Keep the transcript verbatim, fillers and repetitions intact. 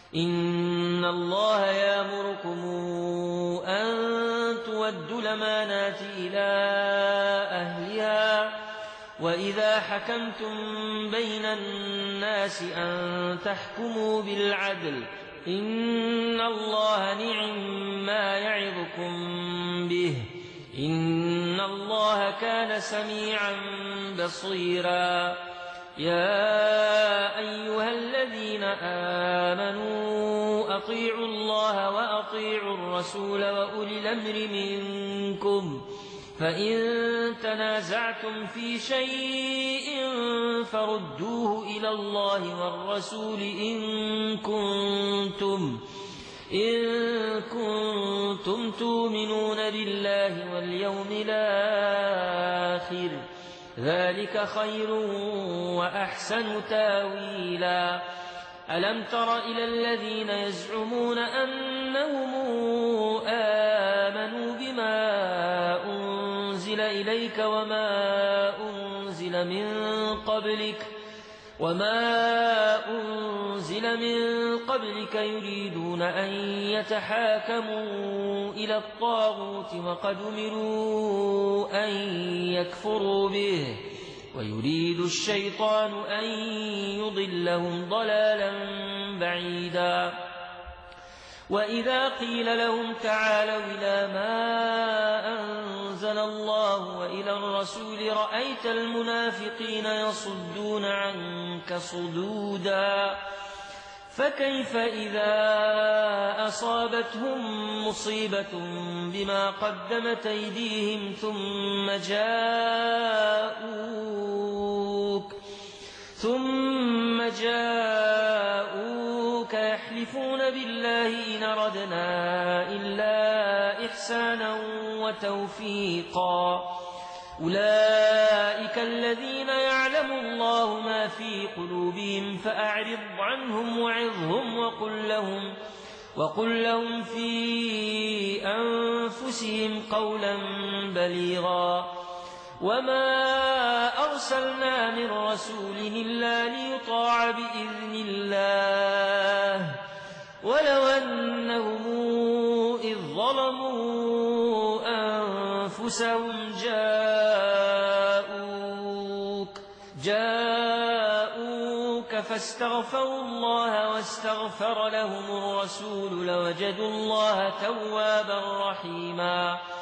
إن الله يأمركم أن تؤدوا الأمانات إلى أهلها وإذا حكمتم بين الناس أن تحكموا بالعدل إن الله نعما يعظكم به إن الله كان سميعا بصيرا. يا أيها الذين آمنوا أطيعوا الله وأطيعوا الرسول وأولي الأمر منكم فإن تنازعتم في شيء فردوه إلى الله والرسول إن كنتم إن كنتم تؤمنون بالله واليوم الآخر ذلك خير وأحسن تاويلا. ألم تر إلى الذين يزعمون أنهم آمنوا بما أنزل إليك وما أنزل من قبلك وما أنزل من قبلك يريدون أن يتحاكموا إلى الطاغوت وقد أمروا أن يكفروا به ويريد الشيطان أن يضلهم ضلالا بعيدا. وإذا قيل لهم تعالوا إلى ما أنزل الله وإلى الرسول رأيت المنافقين يصدون عنك صدودا. فكيف إذا أصابتهم مصيبة بما قدمت أيديهم ثم جاءوك ثم جاءوك يحلفون بالله إن أردنا إلا إحسانا وتوفيقا أولئك الذين يعلم الله ما في قلوبهم فأعرض عنهم وعظهم وقل لهم وقل لهم في أنفسهم قولا بليغا. وما أرسلنا من رسول إلا ليطاع بإذن الله ولو أنهم إذ ظلموا أنفسهم جاءوك جاءوك فاستغفروا الله واستغفر لهم الرسول لوجدوا الله توابا رحيما.